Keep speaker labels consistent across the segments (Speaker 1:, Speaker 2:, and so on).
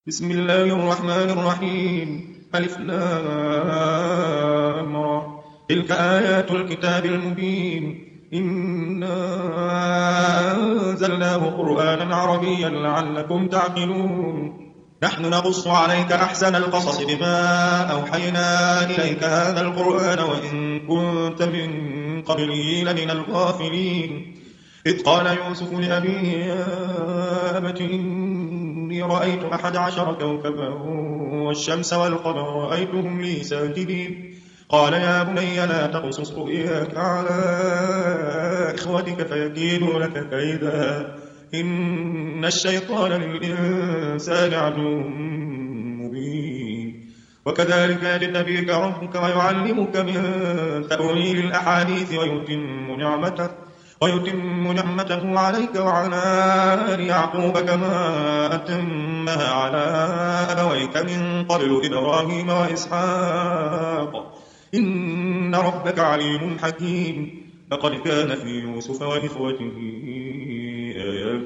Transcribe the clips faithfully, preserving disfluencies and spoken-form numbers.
Speaker 1: بسم الله الرحمن الرحيم. ألف لام را. تلك آيات الكتاب المبين. إنا أنزلناه قرآنا عربيا لعلكم تعقلون. نحن نقص عليك أحسن القصص بما أوحينا إليك هذا القرآن وإن كنت من قبله لمن الغافلين. إذ قال يوسف لأبيه يا أبت إني رأيت أحد عشر كوكبا والشمس والقمر رأيتهم لي ساجدين. قال يا بني لا تقصص رؤياك على إخوتك فيكيدوا لك كيدا إن الشيطان للإنسان عدو مبين. وكذلك يجتبيك ربك ويعلمك من تأويل الأحاديث ويتم نعمته ويتم نعمته عليك وعلى آل يعقوب كما أتمها على أبويك من قبل إبراهيم وإسحاق إن ربك عليم حكيم. لقد كان في يوسف وإخوته آيات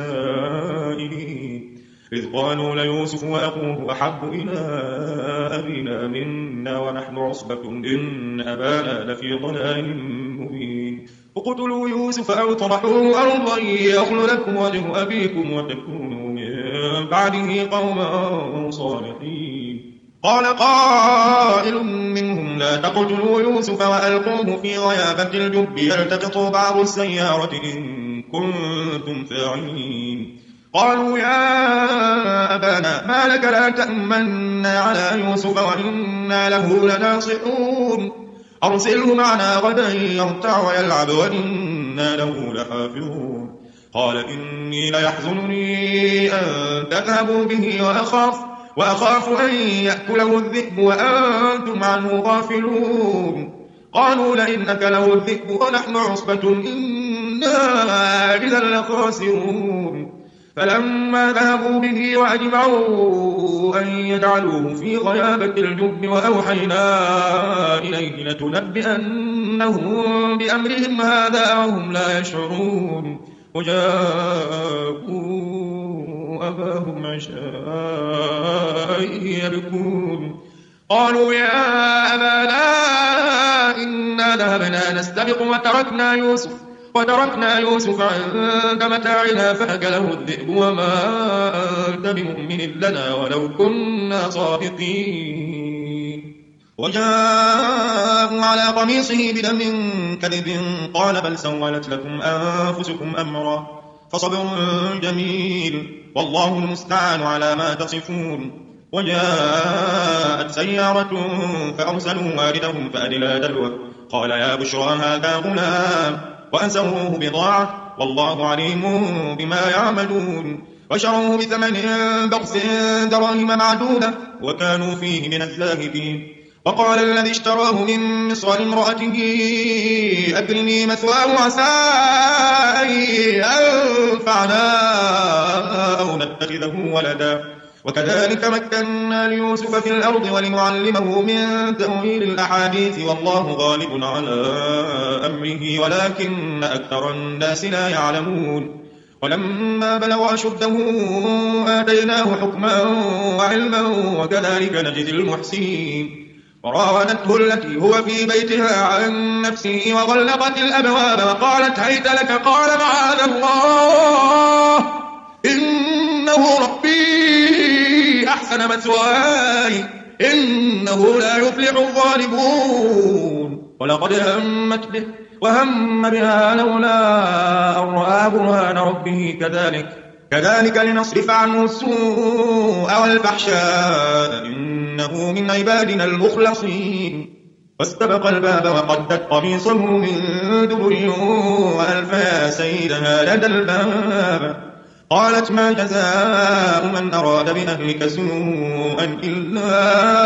Speaker 1: للسائلين إذ قالوا ليوسف وأخوه أحب إلى أبينا منا ونحن عصبة إن أبانا لفي ضلال مبين. اقتلوا يوسف أو اطرحوه أرضا يخل لكم وجه أبيكم وتكونوا من بعده قوما صالحين. قال قائل منهم لا تقتلوا يوسف وألقوه في غيابة الجب يلتقطوا بعض السيارة إن كنتم فاعلين. قالوا يا أبانا ما لك لا تأمنا على يوسف وإنا له لناصحون أرسله معنا غدا يرتع ويلعب وإنا له لحافظون. قال إني ليحزنني أن تذهبوا به وأخاف, وأخاف أن يأكله الذئب وأنتم عنه غافلون. قالوا لئن أكله الذئب ونحن عصبة إنا إذا لخاسرون. فلما ذهبوا به وأجمعوا أن يجعلوه في غيابة الجب وأوحينا إليه لتنبئنهم بأمرهم هذا وهم لا يشعرون. وجاءوا أباهم عشاء يبكون. قالوا يا أبانا إنا ذهبنا نستبق وتركنا يوسف وتركنا يوسف عند متاعنا فأكله الذئب وما أنت بمؤمن لنا ولو كنا صادقين. وجاءوا على قميصه بدم كذب قال بل سولت لكم أنفسكم أمرا فصبر جميل والله المستعان على ما تصفون. وجاءت سيارة فأرسلوا واردهم فأدلى دلوه قال يا بشرى هذا غلام وأسروه بضاعة والله عليم بما يعملون. وشروه بثمن بخس دراهم معدودة وكانوا فيه من الزاهدين. وقال الذي اشتراه من مصر لامرأته أكرمي مثواه عسى أن ينفعنا أو نتخذه ولدا. وكذلك مكنا ليوسف في الأرض ولنعلمه من تأويل الأحاديث والله غالب على أمره ولكن أكثر الناس لا يعلمون. ولما بلغ أشده آتيناه حكما وعلما وكذلك نجزي المحسنين. وراودته التي هو في بيتها عن نفسه وغلقت الأبواب وقالت هيت لك قال معاذ الله إنه ربي أحسن مثواي إنه لا يفلح الظالمون. ولقد همت به وهم بها لولا أن رأى برهان ربه كذلك كذلك لنصرف عنه السوء والفحشاء إنه من عبادنا المخلصين. واستبق الباب وقدت قميصه من دبر وألف يا سيدها لدى الباب. قالت ما جزاء من أراد بأهلك سوءا إلا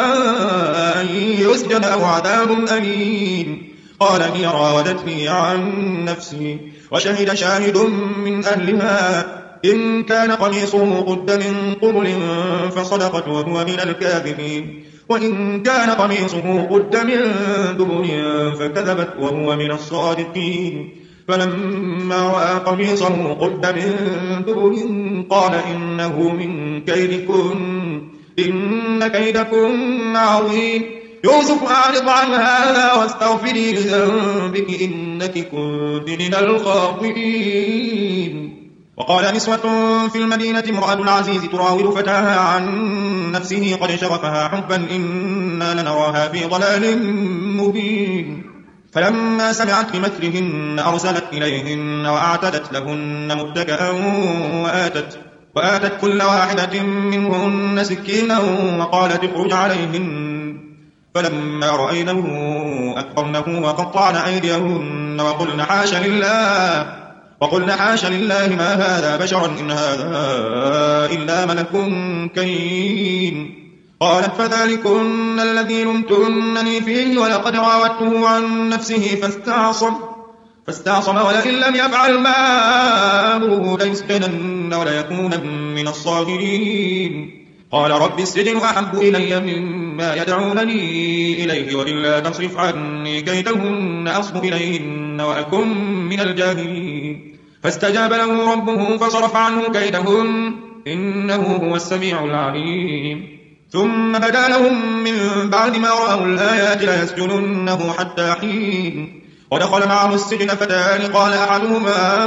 Speaker 1: أن يسجن أو عذاب أليم. قال هي راودتني عن نفسي وشهد شاهد من أهلها إن كان قميصه قد من قبل فصدقت وهو من الكاذبين وإن كان قميصه قد من دبر فكذبت وهو من الصادقين. فلما رأى قميصه قد من دبر قال إنه من كيدكن إن كيدكن عظيم يوسف أعرض عن هذا واستغفري لذنبك إنك كنت من الخاطئين. وقال نسوة في المدينة امرأة العزيز تراود فتاها عن نفسه قد شغفها حبا إنا لنراها في ضلال مبين. فلما سمعت بمكرهن أرسلت إليهن وأعتدت لهن متكئا وآتت, وآتت كل واحدة منهن سكينا وقالت اخرج عليهن. فلما رأينه أكبرنه وقطعن أيديهن وقلن حاش لله وقلن حاش لله ما هذا بشرا إن هذا إلا ملك كريم. قالت فذلكن الذي لمتنني فيه ولقد راودته عن نفسه فاستعصم فاستعصم ولئن لم يفعل ما أمره ليسجنن وليكون من الصاغرين. قال رب السجن أحب إلي مما يدعونني إليه وإلا تصرف عني كيدهن أصب إليهن وأكن من الجاهلين. فاستجاب له ربه فصرف عنه كيدهن إنه هو السميع العليم. ثم بدا لهم من بعد ما رأوا الآيات ليسجننه حتى حين. ودخل معه السجن فتان قال أحدهما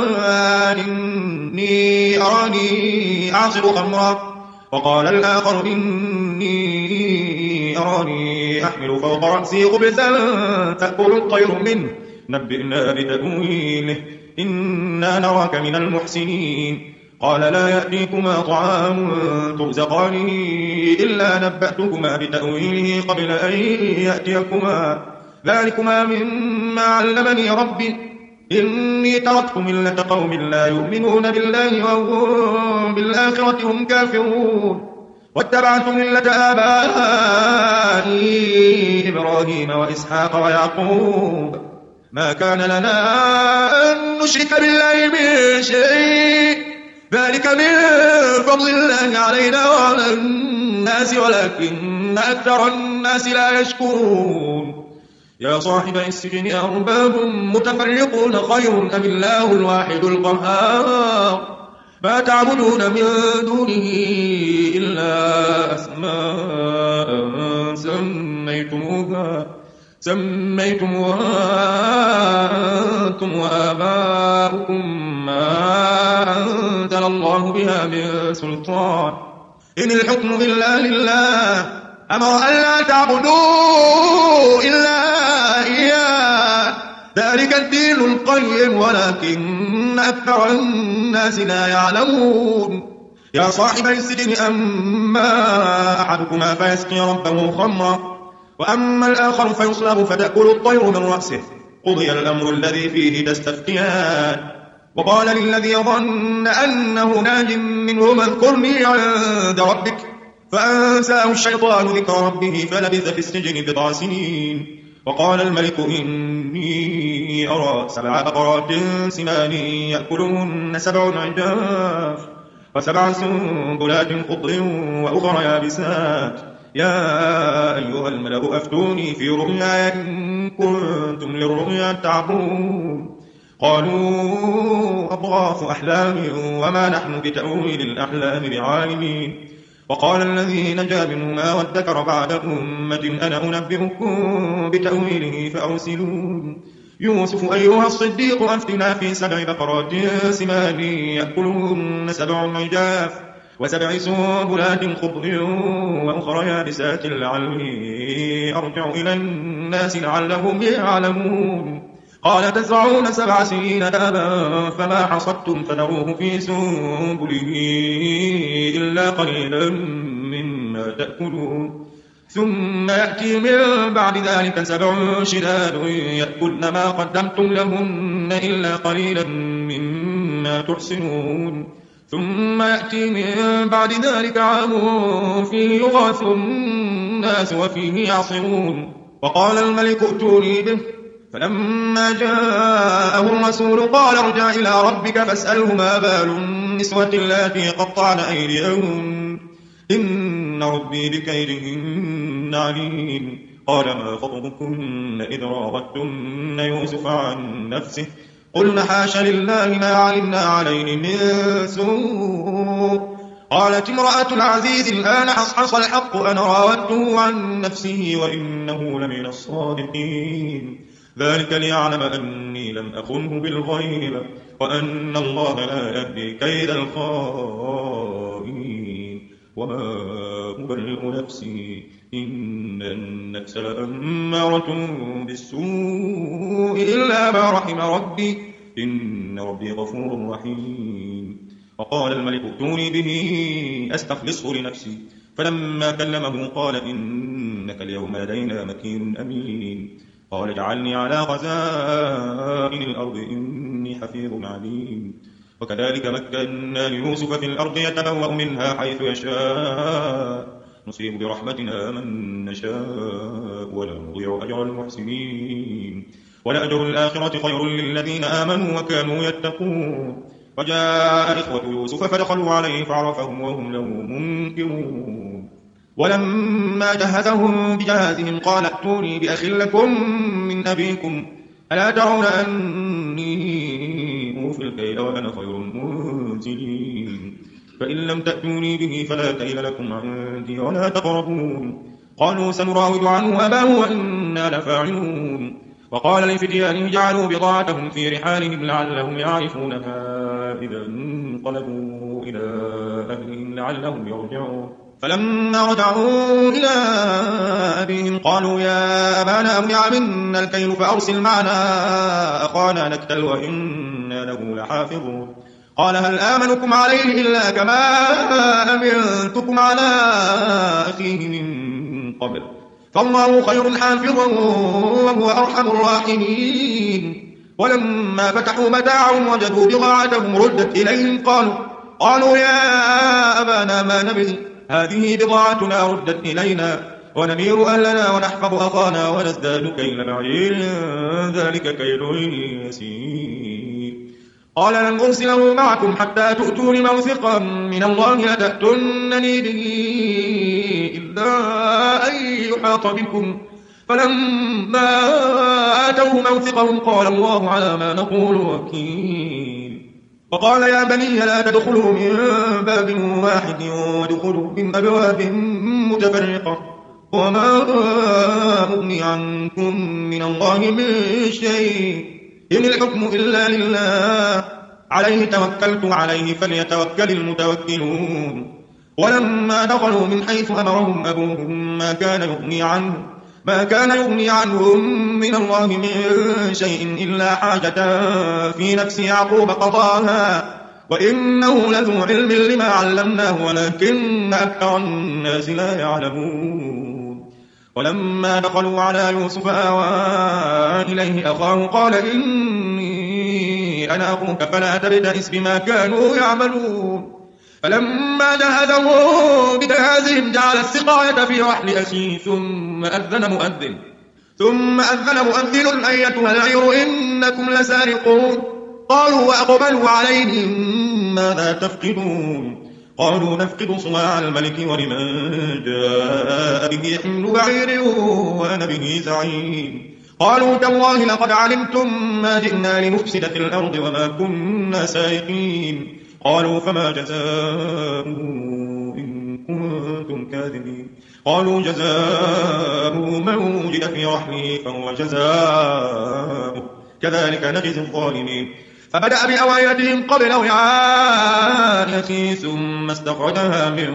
Speaker 1: إني أراني أعصر خمرا وقال الآخر إني أراني أحمل فوق رأسي خبزا تأكل الطير منه نبئنا بتأويله إنا نراك من المحسنين. قال لا يأتيكما طعام ترزقانه إلا نبأتكما بتأويله قبل أن يأتيكما ذلكما مما علمني ربي إني تركت ملة قوم لا يؤمنون بالله وهم بالآخرة هم كافرون واتبعت ملة آبائي إبراهيم وإسحاق ويعقوب ما كان لنا أن نشرك بالله من شيء ذلك من فضل الله علينا وعلى الناس ولكن أكثر الناس لا يشكرون. يا صاحب السجن أرباب متفرقون خير أم الله الواحد القهار ما تعبدون من دونه إلا أسماء سميتموها سميتموها أنتم وآباؤكم ما أنزل الله بها من سلطان إن الحكم إلا لله أمر أن لا تعبدوا إلا إياه ذلك الدين القيم ولكن أكثر الناس لا يعلمون. يا صاحب السجن أما أحدكما فيسقي ربه خمرا وأما الآخر فيصلب فتأكل الطير من رأسه قضي الأمر الذي فيه تستفتيان. وقال للذي ظن أنه ناج منهما اذكرني عند ربك فأنساه الشيطان ذكر ربه فلبث في السجن بضع سنين. وقال الملك إني أرى سبع بقرات سمان يأكلهن سبع عجاف وسبع سنبلات خضر وأخرى يابسات يا أيها الملأ أفتوني في رؤياي إن كنتم للرؤيا تعبرون. قالوا أضغاث أحلام وما نحن بتأويل الأحلام بعالمين. وقال الذي نجا منهما وادكر بعد أمة أنا أنبئكم بتأويله فأرسلون. يوسف أيها الصديق أفتنا في سبع بقرات سمان يأكلهن سبع عجاف وسبع سنبلات خضر وأخرى يابسات لعلي أرجع إلى الناس لعلهم يعلمون. قال تزرعون سبع سنين دابا فما حصدتم فذروه في سنبله إلا قليلا مما تأكلون ثم يأتي من بعد ذلك سبع شداد يأكلن ما قدمتم لهن إلا قليلا مما تحسنون ثم يأتي من بعد ذلك عام فيه يغاث الناس وفيه يعصرون. وقال الملك ائتوني به فلما جاءه الرسول قال ارجع إلى ربك فاسأله ما بال النسوة اللاتي قطعن أيديهن إن ربي بكيدهن عليم. قال ما خطبكن إذ راودتن يوسف عن نفسه قلنا حاش لله ما علمنا عليه من سوء قالت امرأة العزيز الآن حصحص الحق أنا راودته عن نفسه وإنه لمن الصادقين ذلك ليعلم أني لم أخنه بالغيب وأن الله لا يهدي كيد الخائنين وما أبرئ نفسي إن النفس لأمارة بالسوء إلا ما رحم ربي إن ربي غفور رحيم وقال الملك ائتوني به أستخلصه لنفسي فلما كلمه قال إنك اليوم لدينا مكين أمين قال اجعلني على خزائن الأرض إني حفيظ عليم وكذلك مكنا ليوسف في الأرض يتبوأ منها حيث يشاء نصيب برحمتنا من نشاء ولا نضيع أجر المحسنين ولأجر الآخرة خير للذين آمنوا وكانوا يتقون وجاء إخوة يوسف فدخلوا عليه فعرفهم وهم له منكرون ولما جهزهم بجهازهم قال ائتوني بأخ لكم من أبيكم ألا ترون أني أوفي الكيل وأنا خير المنزلين فإن لم تأتوني به فلا كيل لكم عندي ولا تقربون قالوا سنراود عنه أباه وإنا لفاعلون وقال لفتيانه جعلوا بضاعتهم في رحالهم لعلهم يعرفونها إذا انقلبوا إلى أهلهم لعلهم يرجعون فلما رجعوا إلى أبيهم قالوا يا أبانا أمنع منا الكيل فأرسل معنا أخانا نكتل وإنا له لحافظون قال هل آمنكم عليه إلا كما أمنتكم على أخيه من قبل فالله خير حافظا وهو أرحم الراحمين ولما فتحوا متاعهم وجدوا بضاعتهم ردت إليهم قالوا قالوا يا أبانا ما نبغي هذه بضاعتنا ردت إلينا ونمير أهلنا ونحفظ أخانا ونزداد كيل بعير ذلك كيل يسير قال لن أرسله معكم حتى تؤتون موثقا من الله لتأتونني به إلا أن يحاط بكم فلما آتوه موثقهم قال الله على ما نقول وكيل وقال يا بني لا تدخلوا من باب واحد وادخلوا من أبواب متفرقة وما أغني عنكم من الله من شيء إن الحكم إلا لله عليه توكلت عليه فليتوكل المتوكلون ولما دخلوا من حيث أمرهم أبوهم ما كان يغني عنه ما كان يغني عنهم من الله من شيء إلا حاجة في نفس يعقوب قضاها وإنه لذو علم لما علمناه ولكن أكثر الناس لا يعلمون ولما دخلوا على يوسف آوى إليه أخاه قال إني أنا أخوك فلا تبتئس بما كانوا يعملون فلما جهزوا بجهازهم جعل السقاية في رحل أخيه ثم أذن مؤذن ثم أذن مؤذن أيتها العير إنكم لسارقون قالوا وأقبلوا عليهم ماذا تفقدون قالوا نفقد صواع الملك ولمن جاء به حمل بعير وأنا به زعيم قالوا تالله لقد علمتم ما جئنا لنفسد في الأرض وما كنا سائقين قالوا فما جزاؤه إن كنتم كاذبين قالوا جزاؤه من وجد في رحله فهو جزاؤه كذلك نجزي الظالمين فبدأ بأوعيتهم قبل وعاء أخيه ثم استخرجها من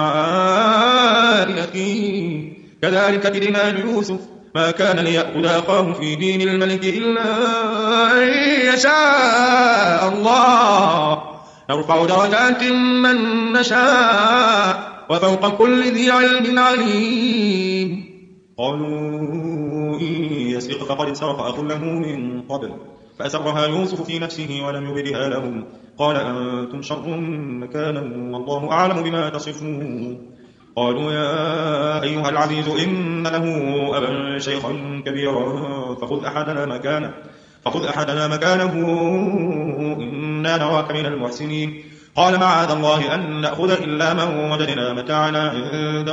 Speaker 1: وعاء أخيه كذلك كدنا ليوسف ما كان ليأخذ أخاه في دين الملك إلا أن يشاء الله نرفع درجات من نشاء وفوق كل ذي علم عليم قالوا إن يسرق فقد سرق أخ له من قبل فأسرها يوسف في نفسه ولم يبدها لهم قال أنتم شر مكانا والله أعلم بما تصفون قالوا يا أيها العزيز إن له أبا شيخا كبيرا فخذ أحدنا مكانه فخذ أحدنا مكانه إنا نراك من المحسنين قال معاذ الله أن نأخذ إلا من وجدنا متاعنا عنده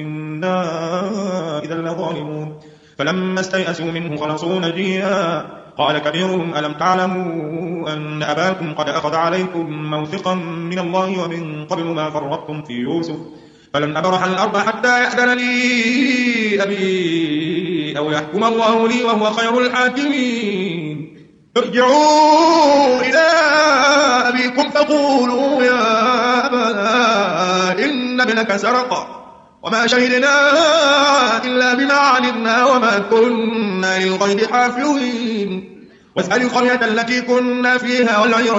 Speaker 1: إنا إذا لظالمون فلما استيأسوا منه خلصوا نجيا قال كبيرهم ألم تعلموا أن أباكم قد أخذ عليكم موثقا من الله ومن قبل ما فرطتم في يوسف فلن أبرح الأرض حتى يأذن لي أبي أو يحكم الله لي وهو خير الحاكمين ارجعوا إلى أبيكم فقولوا يا أبانا إن ابنك سرق وما شهدنا إلا بما علمنا وما كنا للغيب حافظين واسأل القرية التي كنا فيها والعير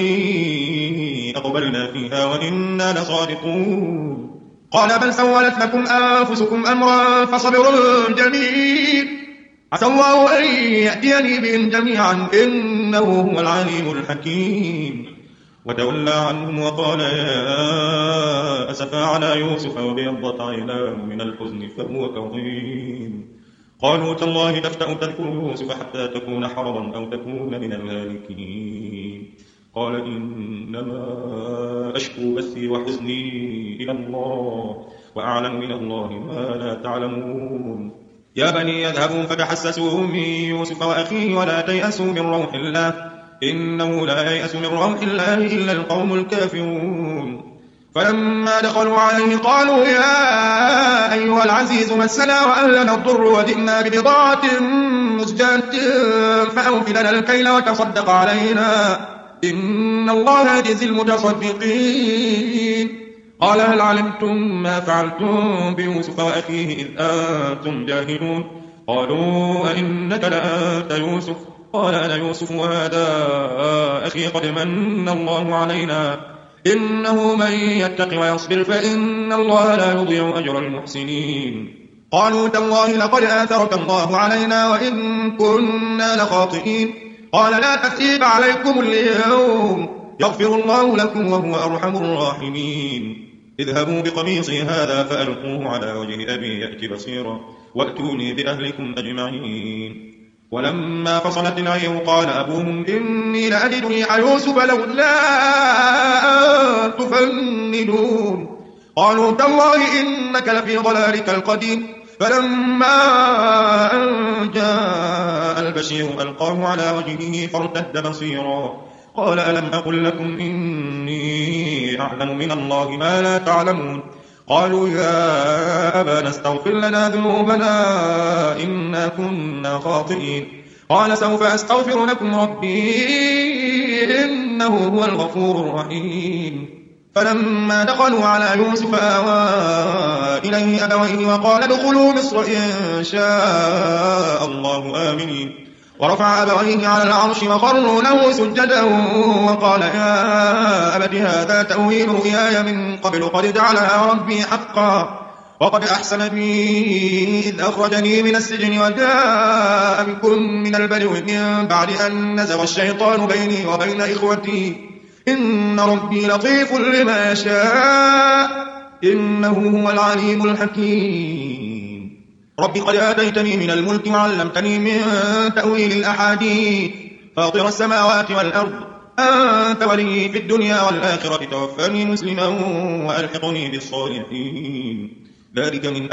Speaker 1: التي أقبلنا فيها وإنا لصادقون قال بل سولت لكم أنفسكم أمرا فصبر جميل عسى الله أن يأتيني بهم جميعا إنه هو العليم الحكيم وتولى عنهم وقال يا أسفا على يوسف وابيضت عيناه من الحزن فهو كظيم قالوا تالله تفتأ تذكر يوسف حتى تكون حرضا أو تكون من الهالكين قال إنما أشكو بثي وحزني إلى الله وأعلم من الله ما لا تعلمون يا بني يذهبوا فتحسسوا من يوسف وأخيه ولا تيأسوا من روح الله إنه لا ييأس من روح الله إلا القوم الكافرون فلما دخلوا عليه قالوا يا أيها العزيز مسنا وأهلنا الضر وجئنا ببضاعة مزجاة فأوف لنا الكيل وتصدق علينا إن الله يجزي المتصدقين قال هل علمتم ما فعلتم بيوسف وأخيه إذ أنتم جاهلون قالوا أئنك لأنت يوسف قال أنا يوسف وهذا أخي قد من الله علينا إنه من يتق ويصبر فإن الله لا يضيع أجر المحسنين قالوا تالله لقد آثرك الله علينا وإن كنا لخاطئين قال لا تثريب عليكم اليوم يغفر الله لكم وهو أرحم الراحمين اذهبوا بقميصي هذا فألقوه على وجه أبي يأتي بصيرا وأتوني بأهلكم أجمعين ولما فصلت العير قال أبوهم إني لأجد ريح يوسف لولا أن تفندون قالوا تالله إنك لفي ضلالك القديم فلما أن جاء البشير ألقاه على وجهه فارتد بصيرا قال ألم أقل لكم إني أعلم من الله ما لا تعلمون قالوا يا أبانا استغفر لنا ذنوبنا إنا كنا خاطئين قال سوف أستغفر لكم ربي إنه هو الغفور الرحيم فلما دخلوا على يوسف آوى إليه أبويه وقال ادخلوا مصر إن شاء الله آمنين ورفع أبويه على العرش وخروا له سجدا وقال يا أبت هذا تأويل رؤياي من قبل قد جعلها ربي حقا وقد أحسن بي إذ أخرجني من السجن وجاء بكم من البدو من بعد أن نزغ الشيطان بيني وبين إخوتي إن ربي لطيف لما يشاء إنه هو العليم الحكيم رب قد آتيتني من الملك وعلمتني من تأويل الأحاديث فاطر السماوات والأرض أنت ولي في الدنيا والآخرة توفني مسلما وألحقني بالصالحين ذلك من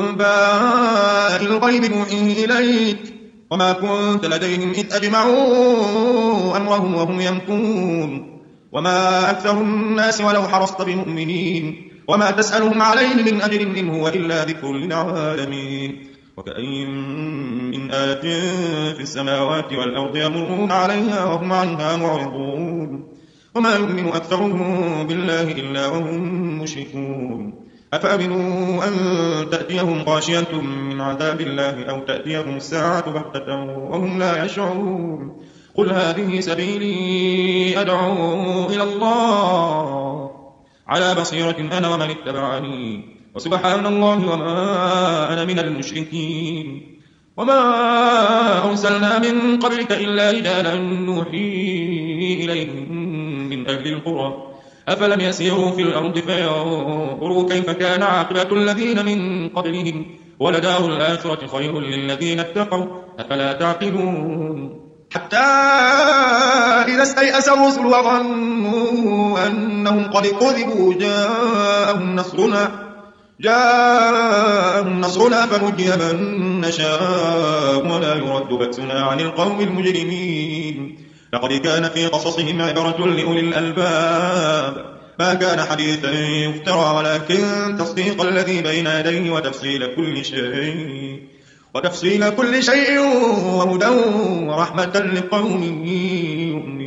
Speaker 1: أنباء الغيب نوحيه إليك وما كنت لديهم إذ أجمعوا أمرهم وهم يمكرون وما أكثر الناس ولو حرصت بمؤمنين وما تسألهم عليه من أجر إن هو إلا ذكر للعالمين وكأين من آية في السماوات والأرض يمرون عليها وهم عنها معرضون وما يؤمن أكثرهم بالله إلا وهم مشركون أفأمنوا أن تأتيهم غاشية من عذاب الله أو تأتيهم الساعة بغتة وهم لا يشعرون قل هذه سبيلي أدعو إلى الله على بصيرة أنا ومن اتبعني وسبحان الله وما أنا من المشركين وما أرسلنا من قبلك إلا رجالا نوحي إليهم من أهل القرى أفلم يسيروا في الأرض فينظروا كيف كان عاقبة الذين من قبلهم ولدار الآخرة خير للذين اتقوا أفلا تعقلون حتى إذا استيأس الرسل وظنوا أنهم قد كذبوا جاءهم نصرنا جاءهم نصرنا فنجي من نشاء ولا يرد بأسنا عن القوم المجرمين لقد كان في قصصهم عبرة لأولي الألباب ما كان حديثا يفترى ولكن تصديق الذي بين يديه وتفصيل كل شيء وتفصيل كل شيء وهدى ورحمة لقوم يؤمنون